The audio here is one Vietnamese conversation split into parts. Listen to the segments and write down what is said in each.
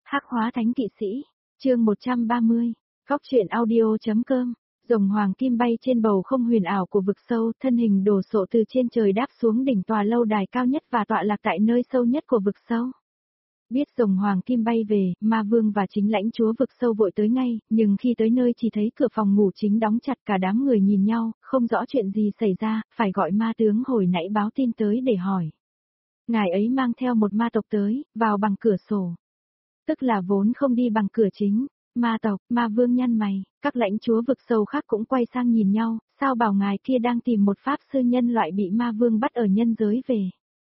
Hắc hóa thánh kỵ sĩ, chương 130, góc truyện audio.com. Rồng hoàng kim bay trên bầu không huyền ảo của vực sâu, thân hình đồ sộ từ trên trời đáp xuống đỉnh tòa lâu đài cao nhất và tọa lạc tại nơi sâu nhất của vực sâu. Biết rồng hoàng kim bay về, ma vương và chính lãnh chúa vực sâu vội tới ngay, nhưng khi tới nơi chỉ thấy cửa phòng ngủ chính đóng chặt, cả đám người nhìn nhau, không rõ chuyện gì xảy ra, phải gọi ma tướng hồi nãy báo tin tới để hỏi. Ngài ấy mang theo một ma tộc tới, vào bằng cửa sổ. Tức là vốn không đi bằng cửa chính. Ma tộc, ma vương nhăn mày, các lãnh chúa vực sâu khác cũng quay sang nhìn nhau, sao bảo ngài kia đang tìm một pháp sư nhân loại bị ma vương bắt ở nhân giới về.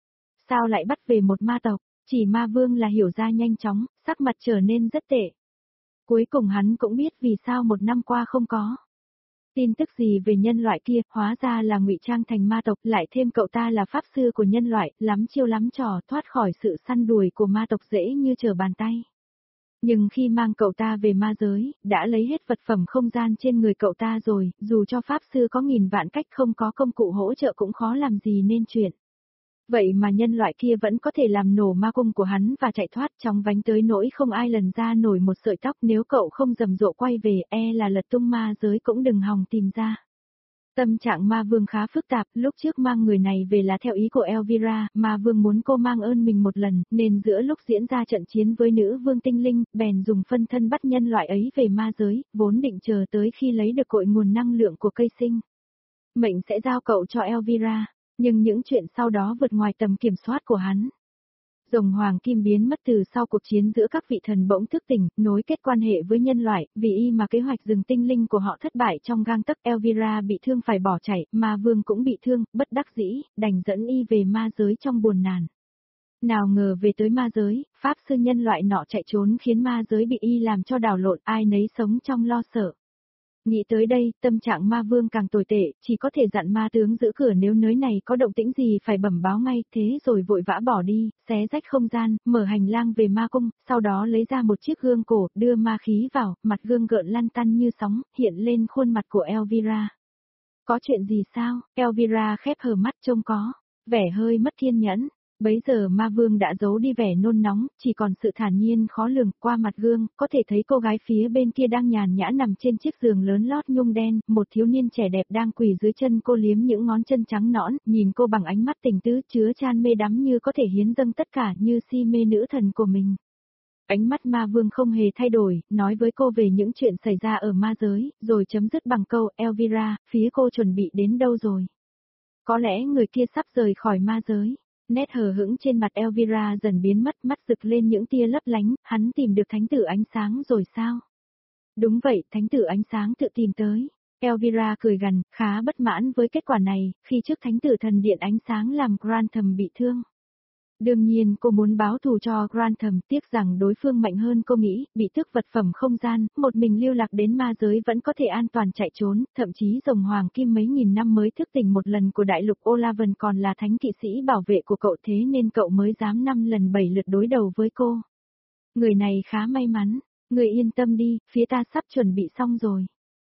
Sao lại bắt về một ma tộc, chỉ ma vương là hiểu ra nhanh chóng, sắc mặt trở nên rất tệ. Cuối cùng hắn cũng biết vì sao một năm qua không có tin tức gì về nhân loại kia, hóa ra là ngụy trang thành ma tộc, lại thêm cậu ta là pháp sư của nhân loại, lắm chiêu lắm trò, thoát khỏi sự săn đuổi của ma tộc dễ như trở bàn tay. Nhưng khi mang cậu ta về ma giới, đã lấy hết vật phẩm không gian trên người cậu ta rồi, dù cho pháp sư có nghìn vạn cách không có công cụ hỗ trợ cũng khó làm gì nên chuyện. Vậy mà nhân loại kia vẫn có thể làm nổ ma cung của hắn và chạy thoát chóng vánh tới nỗi không ai lần ra nổi một sợi tóc, nếu cậu không rầm rộ quay về là lật tung ma giới cũng đừng hòng tìm ra. Tâm trạng ma vương khá phức tạp, lúc trước mang người này về là theo ý của Elvira, ma vương muốn cô mang ơn mình một lần, nên giữa lúc diễn ra trận chiến với nữ vương tinh linh, bèn dùng phân thân bắt nhân loại ấy về ma giới, vốn định chờ tới khi lấy được cội nguồn năng lượng của cây sinh mệnh sẽ giao cậu cho Elvira, nhưng những chuyện sau đó vượt ngoài tầm kiểm soát của hắn. Rồng hoàng kim biến mất từ sau cuộc chiến giữa các vị thần bỗng thức tỉnh, nối kết quan hệ với nhân loại, vì y mà kế hoạch rừng tinh linh của họ thất bại trong gang tấc. Elvira bị thương phải bỏ chạy, ma vương cũng bị thương, bất đắc dĩ, đành dẫn y về ma giới trong buồn nàn. Nào ngờ về tới ma giới, pháp sư nhân loại nọ chạy trốn khiến ma giới bị y làm cho đảo lộn, ai nấy sống trong lo sợ. Nghĩ tới đây, tâm trạng ma vương càng tồi tệ, chỉ có thể dặn ma tướng giữ cửa nếu nơi này có động tĩnh gì phải bẩm báo ngay, thế rồi vội vã bỏ đi, xé rách không gian, mở hành lang về ma cung, sau đó lấy ra một chiếc gương cổ, đưa ma khí vào, mặt gương gợn lăn tăn như sóng, hiện lên khuôn mặt của Elvira. Có chuyện gì sao? Elvira khép hờ mắt trông có vẻ hơi mất kiên nhẫn. Bấy giờ ma vương đã giấu đi vẻ nôn nóng, chỉ còn sự thản nhiên khó lường. Qua mặt gương, có thể thấy cô gái phía bên kia đang nhàn nhã nằm trên chiếc giường lớn lót nhung đen, một thiếu niên trẻ đẹp đang quỳ dưới chân cô liếm những ngón chân trắng nõn, nhìn cô bằng ánh mắt tình tứ chứa chan mê đắm như có thể hiến dâng tất cả, như si mê nữ thần của mình. Ánh mắt ma vương không hề thay đổi, nói với cô về những chuyện xảy ra ở ma giới, rồi chấm dứt bằng câu, Elvira, phía cô chuẩn bị đến đâu rồi? Có lẽ người kia sắp rời khỏi ma giới. Nét hờ hững trên mặt Elvira dần biến mất, mắt rực lên những tia lấp lánh, hắn tìm được thánh tử ánh sáng rồi sao? Đúng vậy, thánh tử ánh sáng tự tìm tới. Elvira cười gằn, khá bất mãn với kết quả này, khi trước thánh tử thần điện ánh sáng làm Grantham bị thương. Đương nhiên cô muốn báo thù cho Grantham, tiếc rằng đối phương mạnh hơn cô nghĩ, bị tước vật phẩm không gian, một mình lưu lạc đến ma giới vẫn có thể an toàn chạy trốn, thậm chí rồng hoàng kim mấy nghìn năm mới thức tỉnh một lần của đại lục Olavan còn là thánh kỵ sĩ bảo vệ của cậu, thế nên cậu mới dám 5 lần 7 lượt đối đầu với cô. Người này khá may mắn, người yên tâm đi, phía ta sắp chuẩn bị xong rồi.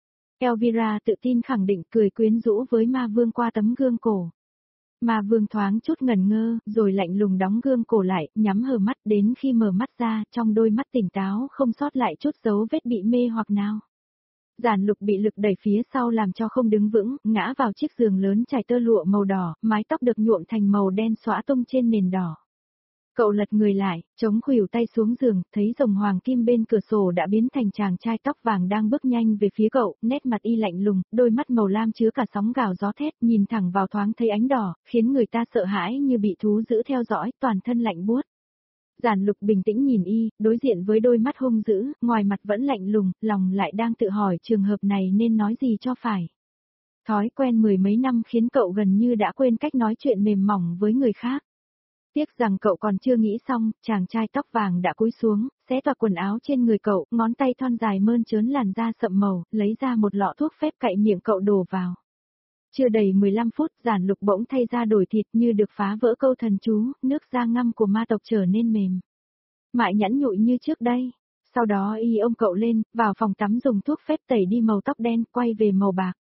Elvira tự tin khẳng định, cười quyến rũ với ma vương qua tấm gương cổ. Ma vương thoáng chút ngẩn ngơ, rồi lạnh lùng đóng gương cổ lại, nhắm hờ mắt, đến khi mở mắt ra, trong đôi mắt tỉnh táo không sót lại chút dấu vết bị mê hoặc nào. Giản Lục bị lực đẩy phía sau làm cho không đứng vững, ngã vào chiếc giường lớn trải tơ lụa màu đỏ, mái tóc được nhuộm thành màu đen xõa tung trên nền đỏ. Cậu lật người lại, chống khuỷu tay xuống giường, thấy rồng hoàng kim bên cửa sổ đã biến thành chàng trai tóc vàng đang bước nhanh về phía cậu, nét mặt y lạnh lùng, đôi mắt màu lam chứa cả sóng gào gió thét, nhìn thẳng vào thoáng thấy ánh đỏ, khiến người ta sợ hãi như bị thú dữ theo dõi, toàn thân lạnh buốt. Giản Lục bình tĩnh nhìn y, đối diện với đôi mắt hung dữ, ngoài mặt vẫn lạnh lùng, lòng lại đang tự hỏi trường hợp này nên nói gì cho phải. Thói quen mười mấy năm khiến cậu gần như đã quên cách nói chuyện mềm mỏng với người khác. Tiếc rằng cậu còn chưa nghĩ xong, chàng trai tóc vàng đã cúi xuống, xé toạc quần áo trên người cậu, ngón tay thon dài mơn trớn làn da sậm màu, lấy ra một lọ thuốc phép cạy miệng cậu đổ vào. Chưa đầy 15 phút, Giản Lục bỗng thay ra đổi thịt như được phá vỡ câu thần chú, nước da ngăm của ma tộc trở nên mềm mại nhẵn nhụi như trước đây. Sau đó y ôm cậu lên, vào phòng tắm dùng thuốc phép tẩy đi màu tóc đen, quay về màu bạc.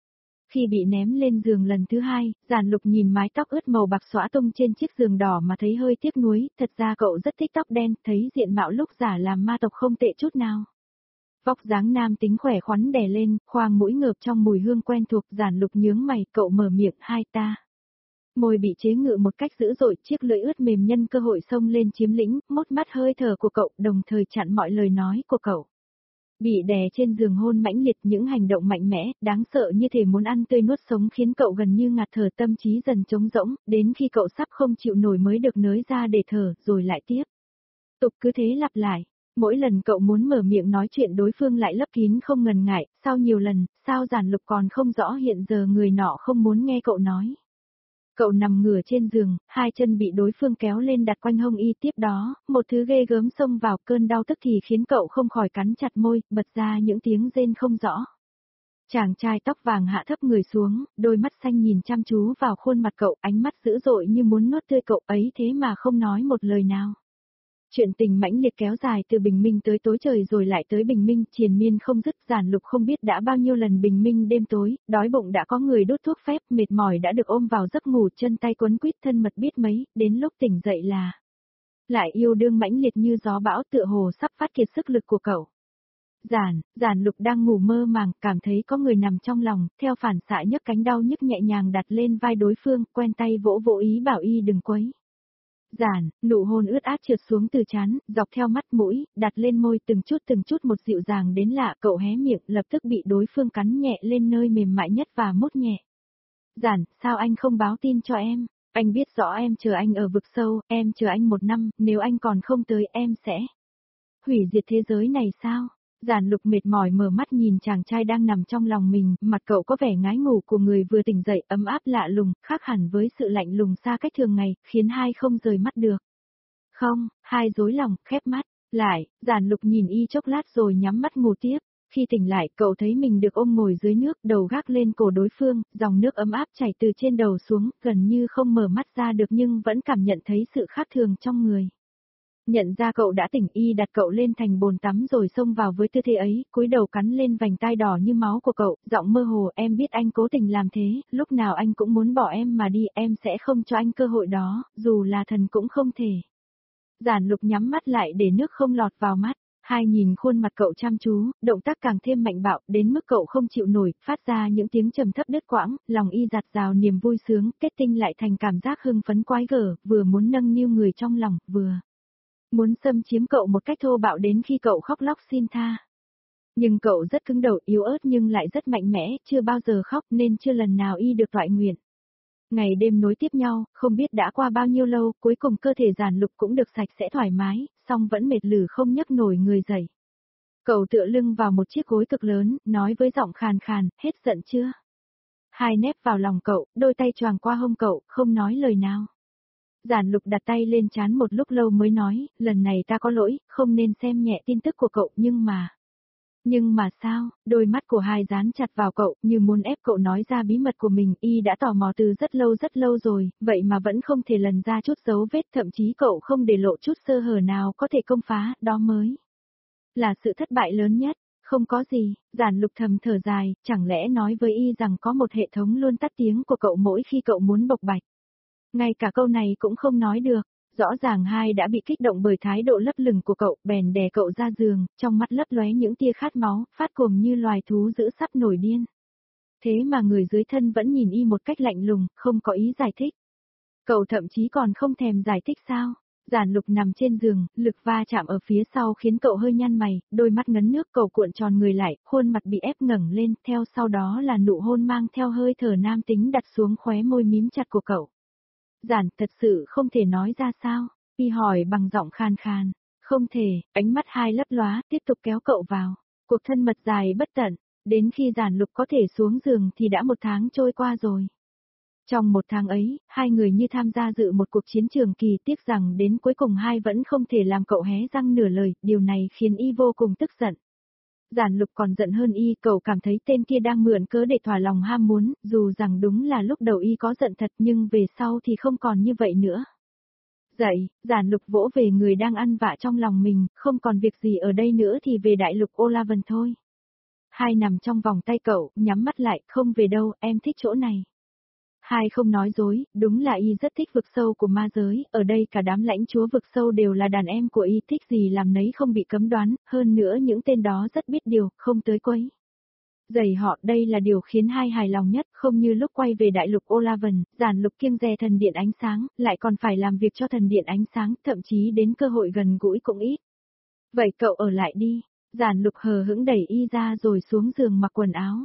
Khi bị ném lên giường lần thứ hai, Giản Lục nhìn mái tóc ướt màu bạc xõa tung trên chiếc giường đỏ mà thấy hơi tiếc nuối, thật ra cậu rất thích tóc đen, thấy diện mạo lúc giả làm ma tộc không tệ chút nào. Vóc dáng nam tính khỏe khoắn đè lên, khoang mũi ngợp trong mùi hương quen thuộc, Giản Lục nhướng mày, cậu mở miệng, hai ta. Môi bị chế ngự một cách dữ dội, chiếc lưỡi ướt mềm nhân cơ hội xông lên chiếm lĩnh, mốt mắt hơi thở của cậu, đồng thời chặn mọi lời nói của cậu. Bị đè trên giường hôn mãnh liệt, những hành động mạnh mẽ, đáng sợ như thể muốn ăn tươi nuốt sống khiến cậu gần như ngạt thở, tâm trí dần trống rỗng, đến khi cậu sắp không chịu nổi mới được nới ra để thở, rồi lại tiếp. Tục cứ thế lặp lại. Mỗi lần cậu muốn mở miệng nói chuyện đối phương lại lấp kín không ngần ngại, sau nhiều lần, sao Giản Lục còn không rõ hiện giờ người nọ không muốn nghe cậu nói. Cậu nằm ngửa trên giường, hai chân bị đối phương kéo lên đặt quanh hông y, tiếp đó, một thứ ghê gớm xông vào, cơn đau tức thì khiến cậu không khỏi cắn chặt môi, bật ra những tiếng rên không rõ. Chàng trai tóc vàng hạ thấp người xuống, đôi mắt xanh nhìn chăm chú vào khuôn mặt cậu, ánh mắt dữ dội như muốn nuốt tươi cậu ấy thế mà không nói một lời nào. Chuyện tình mãnh liệt kéo dài từ bình minh tới tối trời rồi lại tới bình minh, triền miên không dứt, Giản Lục không biết đã bao nhiêu lần bình minh đêm tối, đói bụng đã có người đốt thuốc phép, mệt mỏi đã được ôm vào giấc ngủ, chân tay quấn quýt thân mật biết mấy, đến lúc tỉnh dậy là lại yêu đương mãnh liệt như gió bão, tựa hồ sắp phát kiệt sức lực của cậu. Giản Lục đang ngủ mơ màng, cảm thấy có người nằm trong lòng, theo phản xạ nhấc cánh đau nhức nhẹ nhàng đặt lên vai đối phương, quen tay vỗ vỗ ý bảo y đừng quấy. Nụ hôn ướt át trượt xuống từ trán, dọc theo mắt mũi, đặt lên môi từng chút một dịu dàng đến lạ, cậu hé miệng, lập tức bị đối phương cắn nhẹ lên nơi mềm mại nhất và mút nhẹ. Sao anh không báo tin cho em? Anh biết rõ em chờ anh ở vực sâu, em chờ anh 1 năm, nếu anh còn không tới em sẽ hủy diệt thế giới này sao? Giản Lục mệt mỏi mở mắt nhìn chàng trai đang nằm trong lòng mình, mặt cậu có vẻ ngái ngủ của người vừa tỉnh dậy, ấm áp lạ lùng, khác hẳn với sự lạnh lùng xa cách thường ngày, khiến hai không rời mắt được. Không, hai rối lòng, khép mắt, lại, Giản Lục nhìn y chốc lát rồi nhắm mắt ngủ tiếp. Khi tỉnh lại, cậu thấy mình được ôm ngồi dưới nước, đầu gác lên cổ đối phương, dòng nước ấm áp chảy từ trên đầu xuống, gần như không mở mắt ra được nhưng vẫn cảm nhận thấy sự khác thường trong người. Nhận ra cậu đã tỉnh, y đặt cậu lên thành bồn tắm rồi xông vào với tư thế ấy, cúi đầu cắn lên vành tai đỏ như máu của cậu, giọng mơ hồ, em biết anh cố tình làm thế, lúc nào anh cũng muốn bỏ em mà đi, em sẽ không cho anh cơ hội đó, dù là thần cũng không thể. Giản Lục nhắm mắt lại để nước không lọt vào mắt, hai nhìn khuôn mặt cậu chăm chú, động tác càng thêm mạnh bạo, đến mức cậu không chịu nổi, phát ra những tiếng trầm thấp đứt quãng, lòng y giạt rào niềm vui sướng, kết tinh lại thành cảm giác hưng phấn quái gở, vừa muốn nâng niu người trong lòng, vừa muốn xâm chiếm cậu một cách thô bạo đến khi cậu khóc lóc xin tha. Nhưng cậu rất cứng đầu, yếu ớt nhưng lại rất mạnh mẽ, chưa bao giờ khóc nên chưa lần nào y được toại nguyện. Ngày đêm nối tiếp nhau, không biết đã qua bao nhiêu lâu, cuối cùng cơ thể Giản Lục cũng được sạch sẽ thoải mái, song vẫn mệt lử không nhấc nổi người dậy. Cậu tựa lưng vào một chiếc gối cực lớn, nói với giọng khàn khàn, hết giận chưa? Hai nép vào lòng cậu, đôi tay choàng qua hông cậu, không nói lời nào. Giản Lục đặt tay lên trán một lúc lâu mới nói, lần này ta có lỗi, không nên xem nhẹ tin tức của cậu, nhưng mà sao, đôi mắt của hai dán chặt vào cậu, như muốn ép cậu nói ra bí mật của mình, y đã tò mò từ rất lâu rồi, vậy mà vẫn không thể lần ra chút dấu vết, thậm chí cậu không để lộ chút sơ hở nào có thể công phá, đó mới là sự thất bại lớn nhất. Không có gì, Giản Lục thầm thở dài, chẳng lẽ nói với y rằng có một hệ thống luôn tắt tiếng của cậu mỗi khi cậu muốn bộc bạch. Ngay cả câu này cũng không nói được, rõ ràng hai đã bị kích động bởi thái độ lấp lửng của cậu, bèn đè cậu ra giường, trong mắt lấp lóe những tia khát máu, phát cuồng như loài thú dữ sắp nổi điên. Thế mà người dưới thân vẫn nhìn y một cách lạnh lùng, không có ý giải thích. Cậu thậm chí còn không thèm giải thích sao? Giản Lục nằm trên giường, lực va chạm ở phía sau khiến cậu hơi nhăn mày, đôi mắt ngấn nước, cậu cuộn tròn người lại, khuôn mặt bị ép ngẩng lên, theo sau đó là nụ hôn mang theo hơi thở nam tính đặt xuống khóe môi mím chặt của cậu. Thật sự không thể nói ra sao? Y hỏi bằng giọng khàn khàn. Không thể, ánh mắt hai lấp lóa, tiếp tục kéo cậu vào. Cuộc thân mật dài bất tận, đến khi Giản Lục có thể xuống giường thì đã 1 tháng trôi qua rồi. Trong 1 tháng ấy, hai người như tham gia dự một cuộc chiến trường kỳ, tiếc rằng đến cuối cùng hai vẫn không thể làm cậu hé răng nửa lời, điều này khiến y vô cùng tức giận. Giản Lục còn giận hơn y, cậu cảm thấy tên kia đang mượn cớ để thỏa lòng ham muốn, dù rằng đúng là lúc đầu y có giận thật nhưng về sau thì không còn như vậy nữa. Dậy, Giản Lục vỗ về người đang ăn vạ trong lòng mình, không còn việc gì ở đây nữa thì về đại lục Olavan thôi. Hai nằm trong vòng tay cậu, nhắm mắt lại, không về đâu, em thích chỗ này. Hai không nói dối, đúng là y rất thích vực sâu của ma giới, ở đây cả đám lãnh chúa vực sâu đều là đàn em của y, thích gì làm nấy không bị cấm đoán, hơn nữa những tên đó rất biết điều, không tới quấy rầy họ, đây là điều khiến hai hài lòng nhất, không như lúc quay về đại lục Olavan, Giản Lục kiêng dè thần điện ánh sáng, lại còn phải làm việc cho thần điện ánh sáng, thậm chí đến cơ hội gần gũi cũng ít. Vậy cậu ở lại đi, Giản Lục hờ hững đẩy y ra rồi xuống giường mặc quần áo.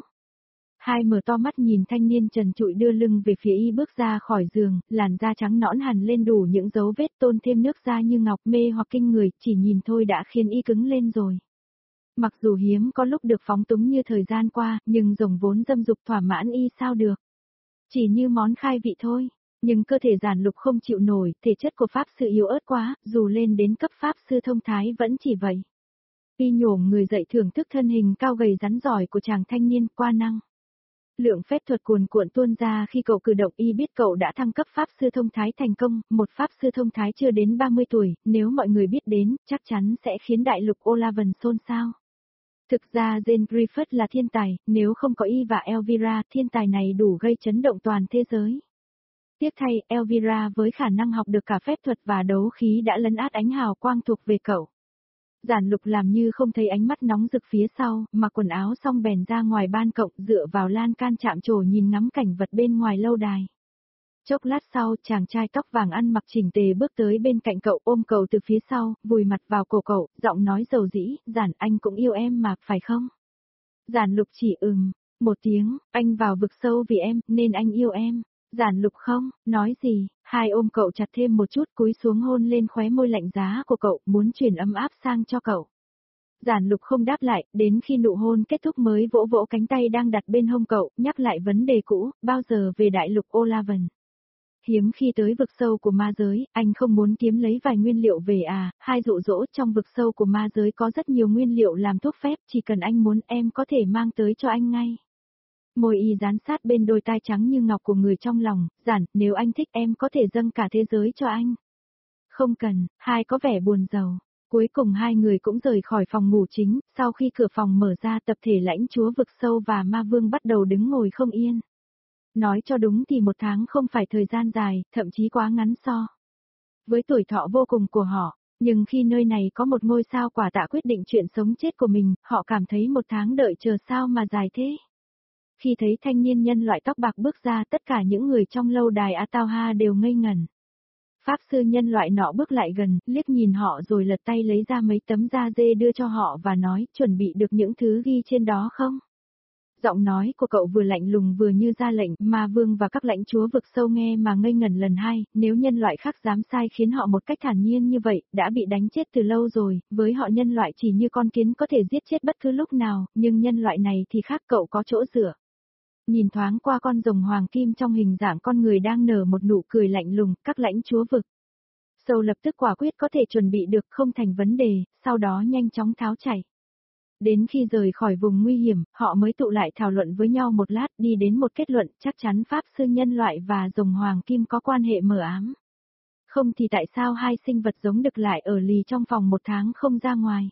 Hai mở to mắt nhìn thanh niên trần trụi đưa lưng về phía y bước ra khỏi giường, làn da trắng nõn hằn lên đủ những dấu vết tôn thêm nước da như ngọc mê hoặc kinh người, chỉ nhìn thôi đã khiến y cứng lên rồi. Mặc dù hiếm có lúc được phóng túng như thời gian qua, nhưng rồng vốn dâm dục thỏa mãn y sao được. Chỉ như món khai vị thôi, nhưng cơ thể Giản Lục không chịu nổi, thể chất của pháp sư yếu ớt quá, dù lên đến cấp pháp sư thông thái vẫn chỉ vậy. Y nhổm người dậy thưởng thức thân hình cao gầy rắn giỏi của chàng thanh niên qua năng. Lượng phép thuật cuồn cuộn tuôn ra khi cậu cử động, y biết cậu đã thăng cấp pháp sư thông thái thành công, một pháp sư thông thái chưa đến 30 tuổi, nếu mọi người biết đến, chắc chắn sẽ khiến đại lục Olavan xôn xao. Thực ra Jane Griffith là thiên tài, nếu không có y và Elvira, thiên tài này đủ gây chấn động toàn thế giới. Tiếc thay, Elvira với khả năng học được cả phép thuật và đấu khí đã lấn át ánh hào quang thuộc về cậu. Giản Lục làm như không thấy ánh mắt nóng rực phía sau, mặc quần áo xong bèn ra ngoài ban cộng dựa vào lan can chạm trổ nhìn ngắm cảnh vật bên ngoài lâu đài. Chốc lát sau, chàng trai tóc vàng ăn mặc chỉnh tề bước tới bên cạnh cậu, ôm cậu từ phía sau, vùi mặt vào cổ cậu, giọng nói dầu dĩ, Giản, anh cũng yêu em mà, phải không? Giản Lục chỉ một tiếng, anh vào vực sâu vì em, nên anh yêu em. Giản Lục không, nói gì, hai ôm cậu chặt thêm một chút, cúi xuống hôn lên khóe môi lạnh giá của cậu, muốn truyền ấm áp sang cho cậu. Giản Lục không đáp lại, đến khi nụ hôn kết thúc mới vỗ vỗ cánh tay đang đặt bên hông cậu, nhắc lại vấn đề cũ, bao giờ về đại lục Olavan. Hiếm khi tới vực sâu của ma giới, anh không muốn kiếm lấy vài nguyên liệu về à, hai dụ dỗ, trong vực sâu của ma giới có rất nhiều nguyên liệu làm thuốc phép, chỉ cần anh muốn em có thể mang tới cho anh ngay. Môi y dán sát bên đôi tai trắng như ngọc của người trong lòng, Giản, nếu anh thích em có thể dâng cả thế giới cho anh. Không cần, hai có vẻ buồn rầu. Cuối cùng hai người cũng rời khỏi phòng ngủ chính, sau khi cửa phòng mở ra tập thể lãnh chúa vực sâu và ma vương bắt đầu đứng ngồi không yên. Nói cho đúng thì một tháng không phải thời gian dài, thậm chí quá ngắn so với tuổi thọ vô cùng của họ, nhưng khi nơi này có một ngôi sao quả tạ quyết định chuyện sống chết của mình, họ cảm thấy một tháng đợi chờ sao mà dài thế. Khi thấy thanh niên nhân loại tóc bạc bước ra, tất cả những người trong lâu đài Atauha đều ngây ngẩn. Pháp sư nhân loại nọ bước lại gần, liếc nhìn họ rồi lật tay lấy ra mấy tấm da dê đưa cho họ và nói, chuẩn bị được những thứ ghi trên đó không? Giọng nói của cậu vừa lạnh lùng vừa như ra lệnh, ma vương và các lãnh chúa vực sâu nghe mà ngây ngẩn lần hai, nếu nhân loại khác dám sai khiến họ một cách thản nhiên như vậy, đã bị đánh chết từ lâu rồi, với họ nhân loại chỉ như con kiến có thể giết chết bất cứ lúc nào, nhưng nhân loại này thì khác, cậu có chỗ dựa. Nhìn thoáng qua con rồng hoàng kim trong hình dạng con người đang nở một nụ cười lạnh lùng, các lãnh chúa vực sâu lập tức quả quyết có thể chuẩn bị được, không thành vấn đề, sau đó nhanh chóng tháo chạy. Đến khi rời khỏi vùng nguy hiểm, họ mới tụ lại thảo luận với nhau một lát, đi đến một kết luận, chắc chắn pháp sư nhân loại và rồng hoàng kim có quan hệ mờ ám. Không thì tại sao hai sinh vật giống đực lại ở lì trong phòng một tháng không ra ngoài?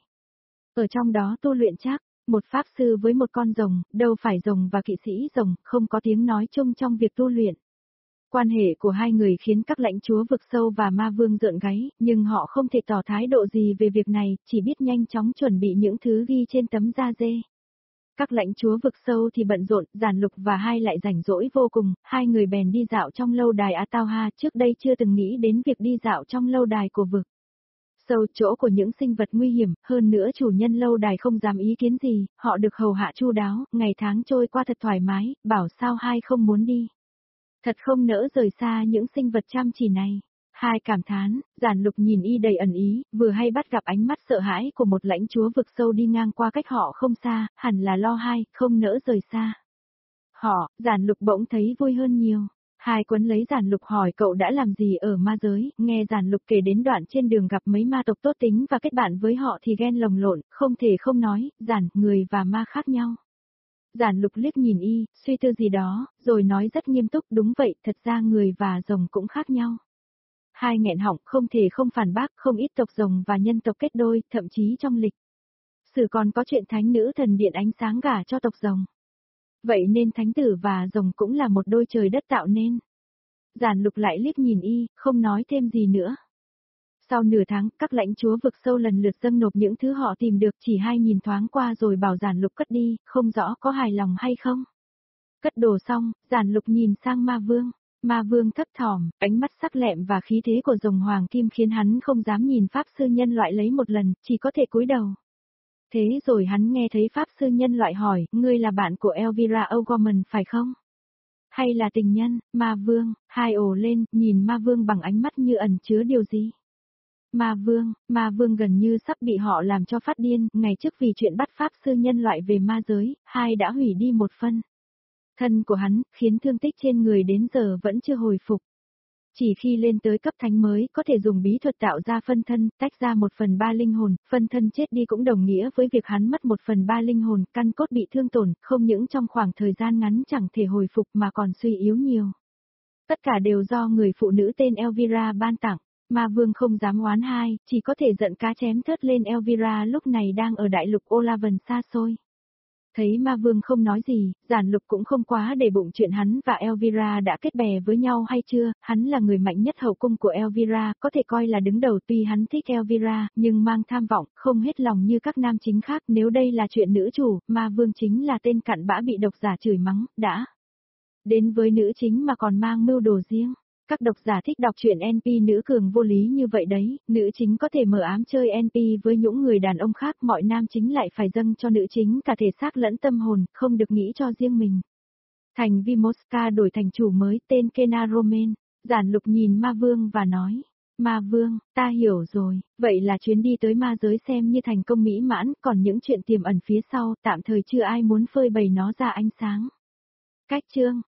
Ở trong đó tu luyện chắc, một pháp sư với một con rồng, đâu phải rồng và kỵ sĩ rồng, không có tiếng nói chung trong việc tu luyện. Quan hệ của hai người khiến các lãnh chúa vực sâu và ma vương rợn gáy, nhưng họ không thể tỏ thái độ gì về việc này, chỉ biết nhanh chóng chuẩn bị những thứ ghi trên tấm da dê. Các lãnh chúa vực sâu thì bận rộn, Giản Lục và hai lại rảnh rỗi vô cùng, hai người bèn đi dạo trong lâu đài Atauha, trước đây chưa từng nghĩ đến việc đi dạo trong lâu đài của vực sâu, chỗ của những sinh vật nguy hiểm, hơn nữa chủ nhân lâu đài không dám ý kiến gì, họ được hầu hạ chu đáo, ngày tháng trôi qua thật thoải mái, bảo sao hai không muốn đi. Thật không nỡ rời xa những sinh vật chăm chỉ này. Hai cảm thán, Giản Lục nhìn y đầy ẩn ý, vừa hay bắt gặp ánh mắt sợ hãi của một lãnh chúa vực sâu đi ngang qua cách họ không xa, hẳn là lo hai, không nỡ rời xa. Họ, Giản Lục bỗng thấy vui hơn nhiều. Hai quấn lấy Giản Lục hỏi cậu đã làm gì ở ma giới, nghe Giản Lục kể đến đoạn trên đường gặp mấy ma tộc tốt tính và kết bạn với họ thì ghen lồng lộn, không thể không nói, người và ma khác nhau. Giản Lục liếc nhìn y, suy tư gì đó, rồi nói rất nghiêm túc, đúng vậy, thật ra người và rồng cũng khác nhau. Hai nghẹn họng, không thể không phản bác, không ít tộc rồng và nhân tộc kết đôi, thậm chí trong lịch Sử còn có chuyện thánh nữ thần điện ánh sáng gả cho tộc rồng. Vậy nên thánh tử và rồng cũng là một đôi trời đất tạo nên. Giản Lục lại liếc nhìn y, không nói thêm gì nữa. Sau nửa tháng, các lãnh chúa vực sâu lần lượt dâng nộp những thứ họ tìm được, chỉ hay nhìn thoáng qua rồi bảo Giản Lục cất đi, không rõ có hài lòng hay không. Cất đồ xong, Giản Lục nhìn sang Ma Vương. Ma Vương thấp thỏm, ánh mắt sắc lẹm và khí thế của rồng hoàng kim khiến hắn không dám nhìn pháp sư nhân loại lấy một lần, chỉ có thể cúi đầu. Thế rồi hắn nghe thấy pháp sư nhân loại hỏi, ngươi là bạn của Elvira O'Gorman phải không? Hay là tình nhân? Ma Vương, hai ồ lên, nhìn Ma Vương bằng ánh mắt như ẩn chứa điều gì? Ma Vương gần như sắp bị họ làm cho phát điên, ngày trước vì chuyện bắt pháp sư nhân loại về ma giới, hai đã hủy đi một phân thân của hắn, khiến thương tích trên người đến giờ vẫn chưa hồi phục. Chỉ khi lên tới cấp thánh mới có thể dùng bí thuật tạo ra phân thân, tách ra 1/3 linh hồn, phân thân chết đi cũng đồng nghĩa với việc hắn mất 1/3 linh hồn, căn cốt bị thương tổn, không những trong khoảng thời gian ngắn chẳng thể hồi phục mà còn suy yếu nhiều. Tất cả đều do người phụ nữ tên Elvira ban tặng. Ma Vương không dám oán hai, chỉ có thể giận cá chém thớt lên Elvira lúc này đang ở đại lục Olavan xa xôi. Thấy Ma Vương không nói gì, Giản Lục cũng không quá để bụng chuyện hắn và Elvira đã kết bè với nhau hay chưa, hắn là người mạnh nhất hậu cung của Elvira, có thể coi là đứng đầu tuy hắn thích Elvira, nhưng mang tham vọng, không hết lòng như các nam chính khác, nếu đây là chuyện nữ chủ, Ma Vương chính là tên cặn bã bị độc giả chửi mắng, đã đến với nữ chính mà còn mang mưu đồ riêng. Các độc giả thích đọc truyện NP nữ cường vô lý như vậy đấy, nữ chính có thể mờ ám chơi NP với những người đàn ông khác, mọi nam chính lại phải dâng cho nữ chính cả thể xác lẫn tâm hồn, không được nghĩ cho riêng mình. Thành Vimoska đổi thành chủ mới tên Kena Romain, Giản Lục nhìn Ma Vương và nói, Ma Vương, ta hiểu rồi, vậy là chuyến đi tới ma giới xem như thành công mỹ mãn, còn những chuyện tiềm ẩn phía sau, tạm thời chưa ai muốn phơi bày nó ra ánh sáng. Cách chương